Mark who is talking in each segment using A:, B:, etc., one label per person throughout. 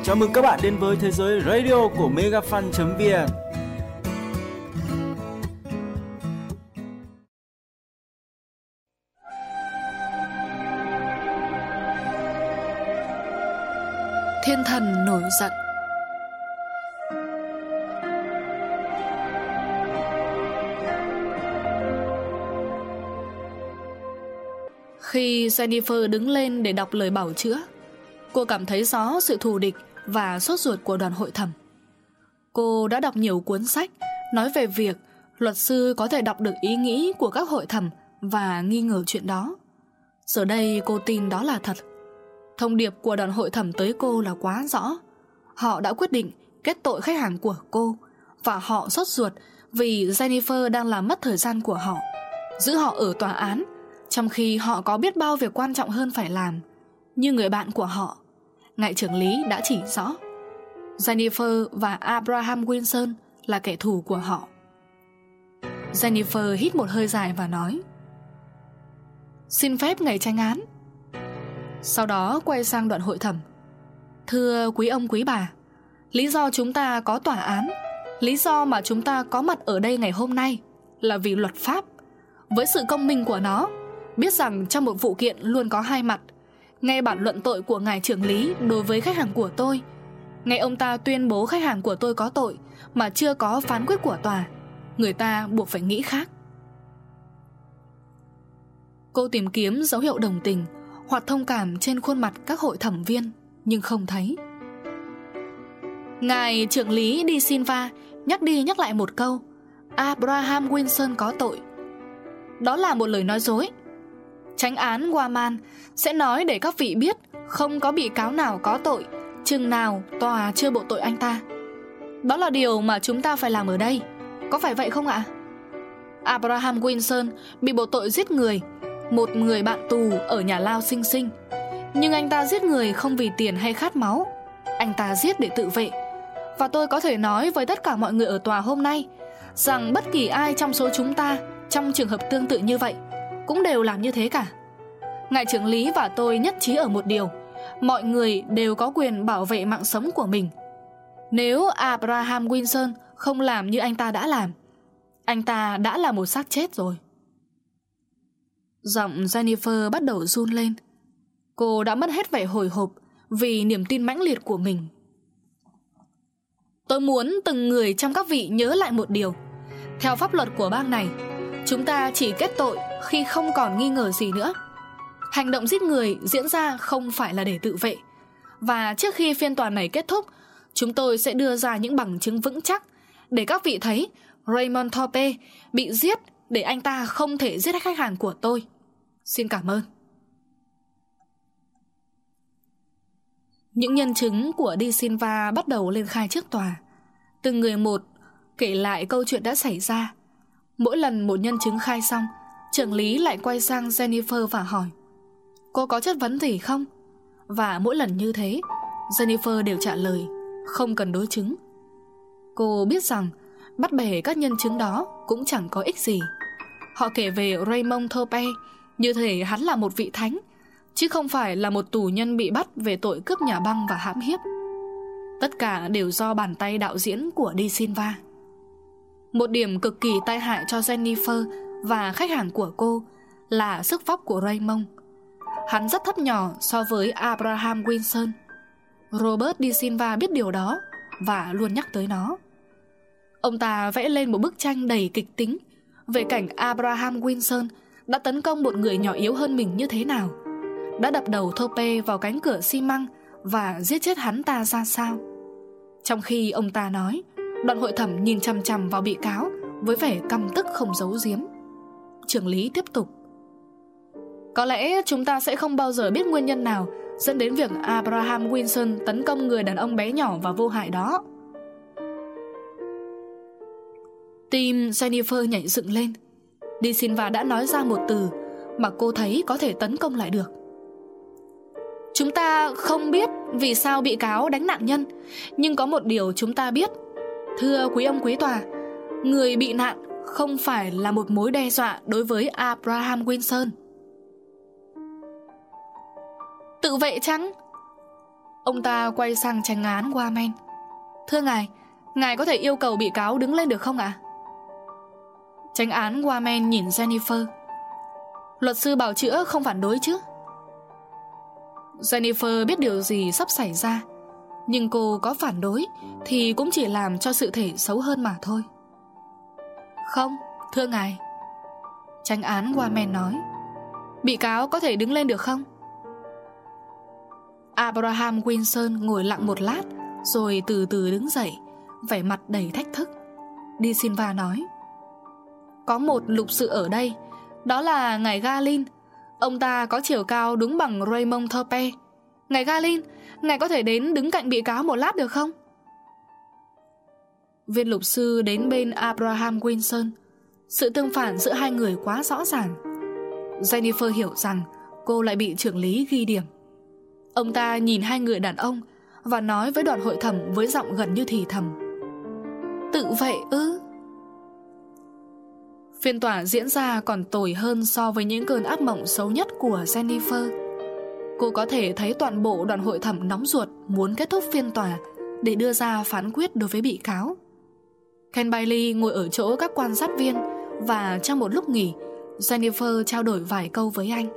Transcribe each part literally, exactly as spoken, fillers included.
A: Chào mừng các bạn đến với thế giới radio của megafan chấm vn.
B: Thiên thần nổi giận. Khi Jennifer đứng lên để đọc lời bảo chữa, cô cảm thấy rõ sự thù địch và sốt ruột của đoàn hội thẩm. Cô đã đọc nhiều cuốn sách nói về việc luật sư có thể đọc được ý nghĩ của các hội thẩm và nghi ngờ chuyện đó. Giờ đây cô tin đó là thật. Thông điệp của đoàn hội thẩm tới cô là quá rõ. Họ đã quyết định kết tội khách hàng của cô, và họ sốt ruột vì Jennifer đang làm mất thời gian của họ, giữ họ ở tòa án, trong khi họ có biết bao việc quan trọng hơn phải làm. Như người bạn của họ, ngài trưởng lý đã chỉ rõ, Jennifer và Abraham Wilson là kẻ thù của họ. Jennifer hít một hơi dài và nói: "Xin phép ngài chánh án." Sau đó quay sang đoàn hội thẩm: "Thưa quý ông quý bà, lý do chúng ta có tòa án, lý do mà chúng ta có mặt ở đây ngày hôm nay là vì luật pháp, với sự công minh của nó, biết rằng trong một vụ kiện luôn có hai mặt. Ngay bản luận tội của ngài trưởng lý đối với khách hàng của tôi, ngay ông ta tuyên bố khách hàng của tôi có tội mà chưa có phán quyết của tòa, người ta buộc phải nghĩ khác." Cô tìm kiếm dấu hiệu đồng tình hoặc thông cảm trên khuôn mặt các hội thẩm viên, nhưng không thấy. Ngài trưởng lý De Silva nhắc đi nhắc lại một câu: Abraham Wilson có tội. Đó là một lời nói dối. Chánh án Warman sẽ nói để các vị biết không có bị cáo nào có tội chừng nào tòa chưa buộc tội anh ta. Đó là điều mà chúng ta phải làm ở đây, có phải vậy không ạ? Abraham Wilson bị buộc tội giết người, một người bạn tù ở nhà lao Sing Sing. Nhưng anh ta giết người không vì tiền hay khát máu, anh ta giết để tự vệ. Và tôi có thể nói với tất cả mọi người ở tòa hôm nay rằng bất kỳ ai trong số chúng ta trong trường hợp tương tự như vậy cũng đều làm như thế cả. Ngài trưởng lý và tôi nhất trí ở một điều: mọi người đều có quyền bảo vệ mạng sống của mình. Nếu Abraham Wilson không làm như anh ta đã làm, anh ta đã là một xác chết rồi. Giọng Jennifer bắt đầu run lên. Cô đã mất hết vẻ hồi hộp vì niềm tin mãnh liệt của mình. Tôi muốn từng người trong các vị nhớ lại một điều. Theo pháp luật của bang này, chúng ta chỉ kết tội khi không còn nghi ngờ gì nữa. Hành động giết người diễn ra không phải là để tự vệ. Và trước khi phiên tòa này kết thúc, chúng tôi sẽ đưa ra những bằng chứng vững chắc để các vị thấy Raymond Thorpe bị giết để anh ta không thể giết khách hàng của tôi. Xin cảm ơn. Những nhân chứng của De Silva bắt đầu lên khai trước tòa. Từng người một kể lại câu chuyện đã xảy ra. Mỗi lần một nhân chứng khai xong, trưởng lý lại quay sang Jennifer và hỏi: "Cô có chất vấn gì không?" Và mỗi lần như thế, Jennifer đều trả lời: "Không cần đối chứng." Cô biết rằng bắt bẻ các nhân chứng đó cũng chẳng có ích gì. Họ kể về Raymond Thorpe như thể hắn là một vị thánh, chứ không phải là một tù nhân bị bắt về tội cướp nhà băng và hãm hiếp. Tất cả đều do bàn tay đạo diễn của De Silva. Một điểm cực kỳ tai hại cho Jennifer và khách hàng của cô là sức vóc của Raymond. Hắn rất thấp nhỏ so với Abraham Wilson. Robert De Silva biết điều đó và luôn nhắc tới nó. Ông ta vẽ lên một bức tranh đầy kịch tính về cảnh Abraham Wilson đã tấn công một người nhỏ yếu hơn mình như thế nào, đã đập đầu Thorpe vào cánh cửa xi măng và giết chết hắn ta ra sao. Trong khi ông ta nói, đoàn hội thẩm nhìn chằm chằm vào bị cáo với vẻ căm tức không giấu giếm. Trưởng lý tiếp tục: "Có lẽ chúng ta sẽ không bao giờ biết nguyên nhân nào dẫn đến việc Abraham Wilson tấn công người đàn ông bé nhỏ và vô hại đó." Tim Jennifer nhảy dựng lên. De Silva đã nói ra một từ mà cô thấy có thể tấn công lại được. "Chúng ta không biết vì sao bị cáo đánh nạn nhân, nhưng có một điều chúng ta biết. Thưa quý ông quý tòa, người bị nạn không phải là một mối đe dọa đối với Abraham Wilson." "Tự vệ chăng?" Ông ta quay sang chánh án Warman. Thưa ngài, ngài có thể yêu cầu bị cáo đứng lên được không ạ? Chánh án Warman nhìn Jennifer. Luật sư bào chữa không phản đối chứ? Jennifer biết điều gì sắp xảy ra, nhưng cô có phản đối thì cũng chỉ làm cho sự thể xấu hơn mà thôi. Không, thưa ngài. Chánh án Warman nói. Bị cáo có thể đứng lên được không? Abraham Wilson ngồi lặng một lát rồi từ từ đứng dậy, vẻ mặt đầy thách thức. De Silva nói. Có một lục sự ở đây, đó là ngài Galin. Ông ta có chiều cao đúng bằng Raymond Thorpe. Ngài Galin, ngài có thể đến đứng cạnh bị cáo một lát được không? Viên lục sư đến bên Abraham Wilson. Sự tương phản giữa hai người quá rõ ràng. Jennifer hiểu rằng cô lại bị trưởng lý ghi điểm. Ông ta nhìn hai người đàn ông và nói với đoàn hội thẩm với giọng gần như thì thầm. Tự vệ ư? Phiên tòa diễn ra còn tồi hơn so với những cơn ác mộng xấu nhất của Jennifer. Cô có thể thấy toàn bộ đoàn hội thẩm nóng ruột muốn kết thúc phiên tòa để đưa ra phán quyết đối với bị cáo. Ken Bailey ngồi ở chỗ các quan sát viên, và trong một lúc nghỉ, Jennifer trao đổi vài câu với anh.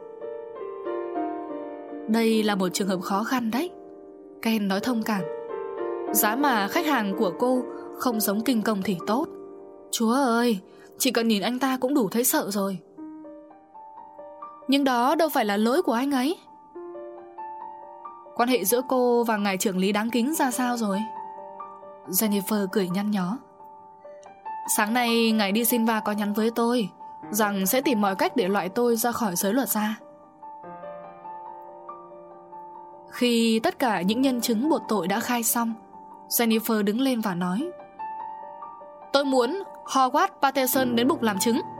B: Đây là một trường hợp khó khăn đấy, Ken nói thông cảm. Giá mà khách hàng của cô không giống kinh công thì tốt. Chúa ơi, chỉ cần nhìn anh ta cũng đủ thấy sợ rồi. Nhưng đó đâu phải là lỗi của anh ấy. Quan hệ giữa cô và ngài trưởng lý đáng kính ra sao rồi? Jennifer cười nhăn nhó. Sáng nay ngài De Silva có nhắn với tôi rằng sẽ tìm mọi cách để loại tôi ra khỏi giới luật gia. Khi tất cả những nhân chứng buộc tội đã khai xong, Jennifer đứng lên và nói. Tôi muốn Howard Patterson đến bục làm chứng.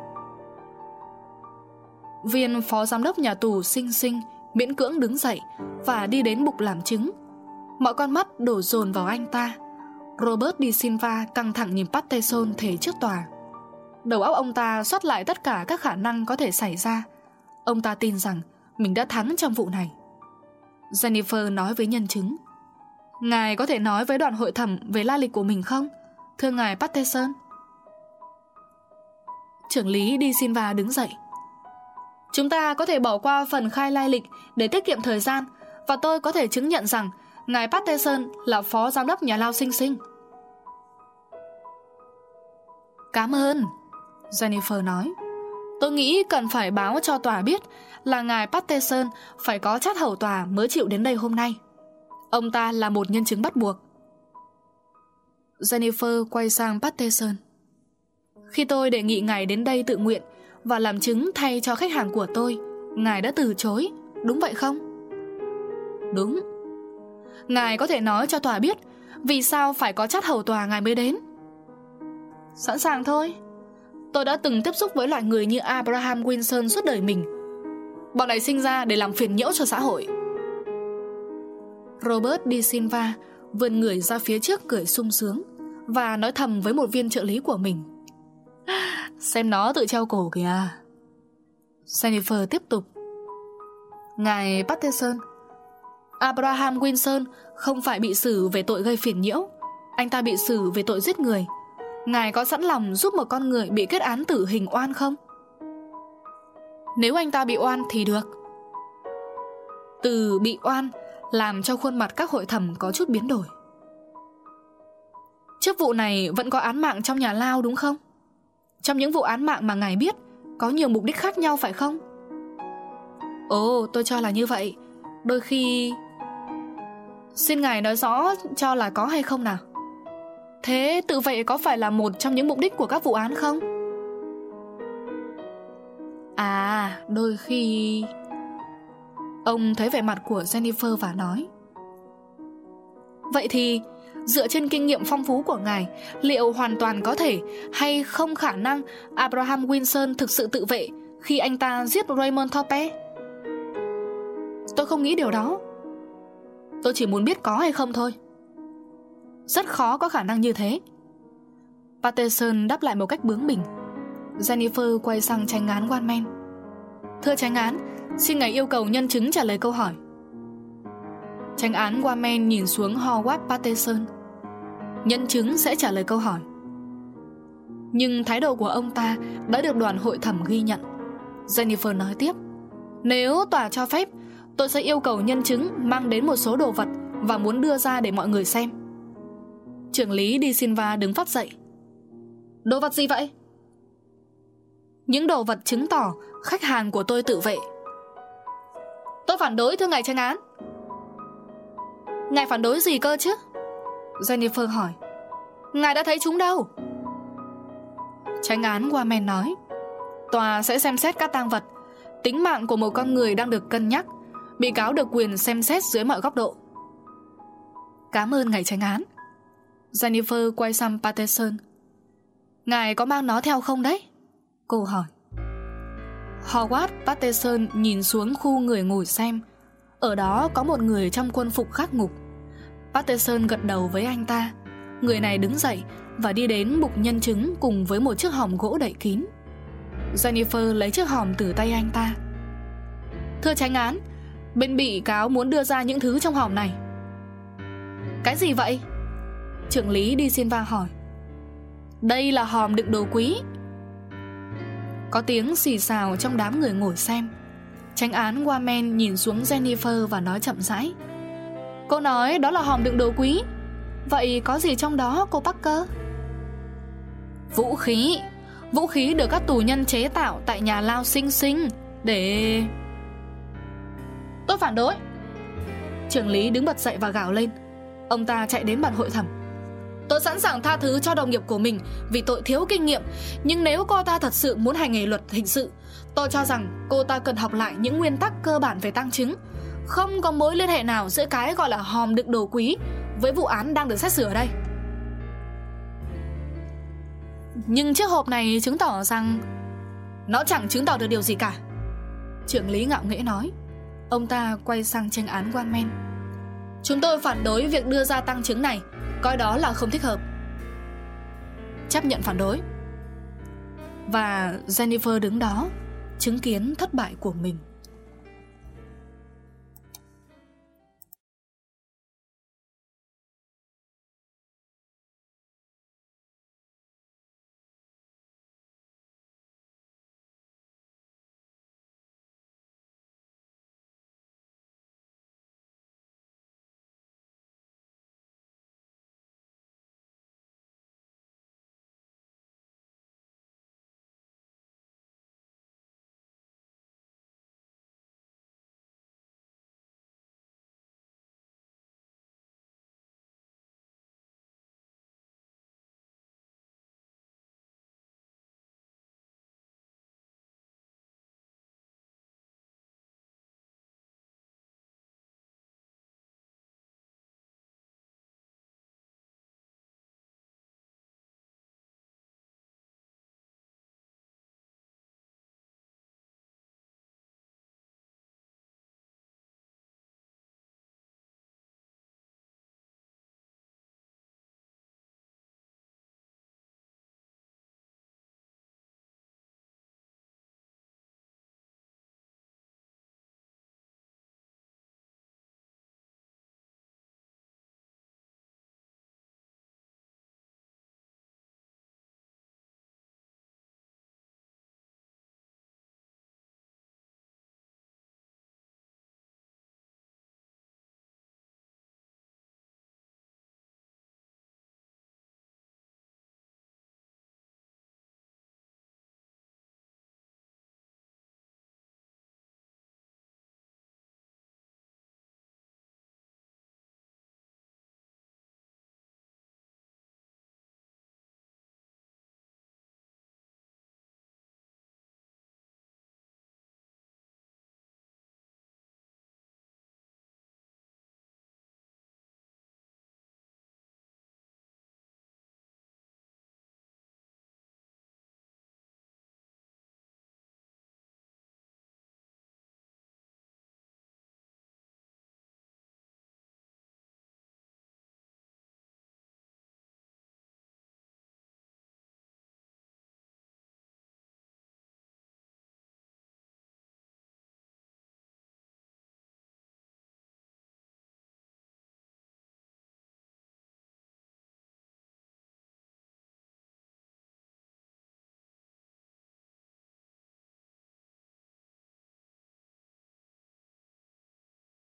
B: Viên phó giám đốc nhà tù Sing Sing miễn cưỡng đứng dậy và đi đến bục làm chứng. Mọi con mắt đổ dồn vào anh ta. Robert De Silva căng thẳng nhìn Patterson thề trước tòa. Đầu óc ông ta soát lại tất cả các khả năng có thể xảy ra. Ông ta tin rằng mình đã thắng trong vụ này. Jennifer nói với nhân chứng. Ngài có thể nói với đoàn hội thẩm về lai lịch của mình không, thưa ngài Patterson? Trưởng lý De Silva đứng dậy. Chúng ta có thể bỏ qua phần khai lai lịch để tiết kiệm thời gian, và tôi có thể chứng nhận rằng ngài Patterson là phó giám đốc nhà lao Sing Sing. Cảm ơn, Jennifer nói. Tôi nghĩ cần phải báo cho tòa biết là ngài Patterson phải có trát hầu tòa mới chịu đến đây hôm nay. Ông ta là một nhân chứng bắt buộc. Jennifer quay sang Patterson. Khi tôi đề nghị ngài đến đây tự nguyện và làm chứng thay cho khách hàng của tôi, ngài đã từ chối, đúng vậy không? Đúng. Ngài có thể nói cho tòa biết vì sao phải có trát hầu tòa ngài mới đến? Sẵn sàng thôi. Tôi đã từng tiếp xúc với loại người như Abraham Wilson suốt đời mình. Bọn này sinh ra để làm phiền nhiễu cho xã hội. Robert De Silva vươn người ra phía trước cười sung sướng và nói thầm với một viên trợ lý của mình. Xem nó tự treo cổ kìa. Jennifer tiếp tục. Ngài Patterson, Abraham Wilson không phải bị xử về tội gây phiền nhiễu. Anh ta bị xử về tội giết người. Ngài có sẵn lòng giúp một con người bị kết án tử hình oan không? Nếu anh ta bị oan thì được. Từ bị oan làm cho khuôn mặt các hội thẩm có chút biến đổi. Trước vụ này vẫn có án mạng trong nhà lao đúng không? Trong những vụ án mạng mà ngài biết, có nhiều mục đích khác nhau phải không? Ồ, tôi cho là như vậy. Đôi khi... Xin ngài nói rõ cho là có hay không nào. Thế tự vệ có phải là một trong những mục đích của các vụ án không? À, đôi khi... Ông thấy vẻ mặt của Jennifer và nói. Vậy thì, dựa trên kinh nghiệm phong phú của ngài, liệu hoàn toàn có thể hay không khả năng Abraham Wilson thực sự tự vệ khi anh ta giết Raymond Thorpe? Tôi không nghĩ điều đó. Tôi chỉ muốn biết có hay không thôi. Rất khó có khả năng như thế. Patterson đáp lại một cách bướng bỉnh. Jennifer quay sang chánh án Warman. Thưa chánh án, xin ngài yêu cầu nhân chứng trả lời câu hỏi. Chánh án Warman nhìn xuống Howard Patterson. Nhân chứng sẽ trả lời câu hỏi. Nhưng thái độ của ông ta đã được đoàn hội thẩm ghi nhận. Jennifer nói tiếp: Nếu tòa cho phép, tôi sẽ yêu cầu nhân chứng mang đến một số đồ vật và muốn đưa ra để mọi người xem. Trưởng lý De Silva đứng phát dậy. Đồ vật gì vậy? Những đồ vật chứng tỏ khách hàng của tôi tự vệ. Tôi phản đối, thưa ngài chánh án. Ngài phản đối gì cơ chứ? Jennifer hỏi. Ngài đã thấy chúng đâu? Chánh án Warman nói: Tòa sẽ xem xét các tang vật. Tính mạng của một con người đang được cân nhắc. Bị cáo được quyền xem xét dưới mọi góc độ. Cảm ơn ngài chánh án. Jennifer quay sang Patterson. Ngài có mang nó theo không đấy? Cô hỏi. Howard Patterson nhìn xuống khu người ngồi xem. Ở đó có một người trong quân phục khắc ngục. Patterson gật đầu với anh ta. Người này đứng dậy và đi đến bục nhân chứng cùng với một chiếc hòm gỗ đậy kín. Jennifer lấy chiếc hòm từ tay anh ta. Thưa chánh án, bên bị cáo muốn đưa ra những thứ trong hòm này. Cái gì vậy? Trưởng lý De Silva hỏi. Đây là hòm đựng đồ quý. Có tiếng xì xào trong đám người ngồi xem. Chánh án Warman nhìn xuống Jennifer và nói chậm rãi. Cô nói đó là hòm đựng đồ quý. Vậy có gì trong đó cô Parker? Vũ khí. Vũ khí được các tù nhân chế tạo tại nhà lao Sing Sing để... Tôi phản đối. Trưởng lý đứng bật dậy và gào lên. Ông ta chạy đến bàn hội thẩm. Tôi sẵn sàng tha thứ cho đồng nghiệp của mình vì tội thiếu kinh nghiệm. Nhưng nếu cô ta thật sự muốn hành nghề luật hình sự, tôi cho rằng cô ta cần học lại những nguyên tắc cơ bản về tang chứng. Không có mối liên hệ nào giữa cái gọi là hòm đựng đồ quý với vụ án đang được xét xử ở đây. Nhưng chiếc hộp này chứng tỏ rằng... Nó chẳng chứng tỏ được điều gì cả. Trưởng lý ngạo nghễ nói. Ông ta quay sang chánh án Warman. Chúng tôi phản đối việc đưa ra tang chứng này, coi đó là không thích hợp. Chấp nhận phản đối. Và Jennifer đứng đó chứng kiến thất bại của mình.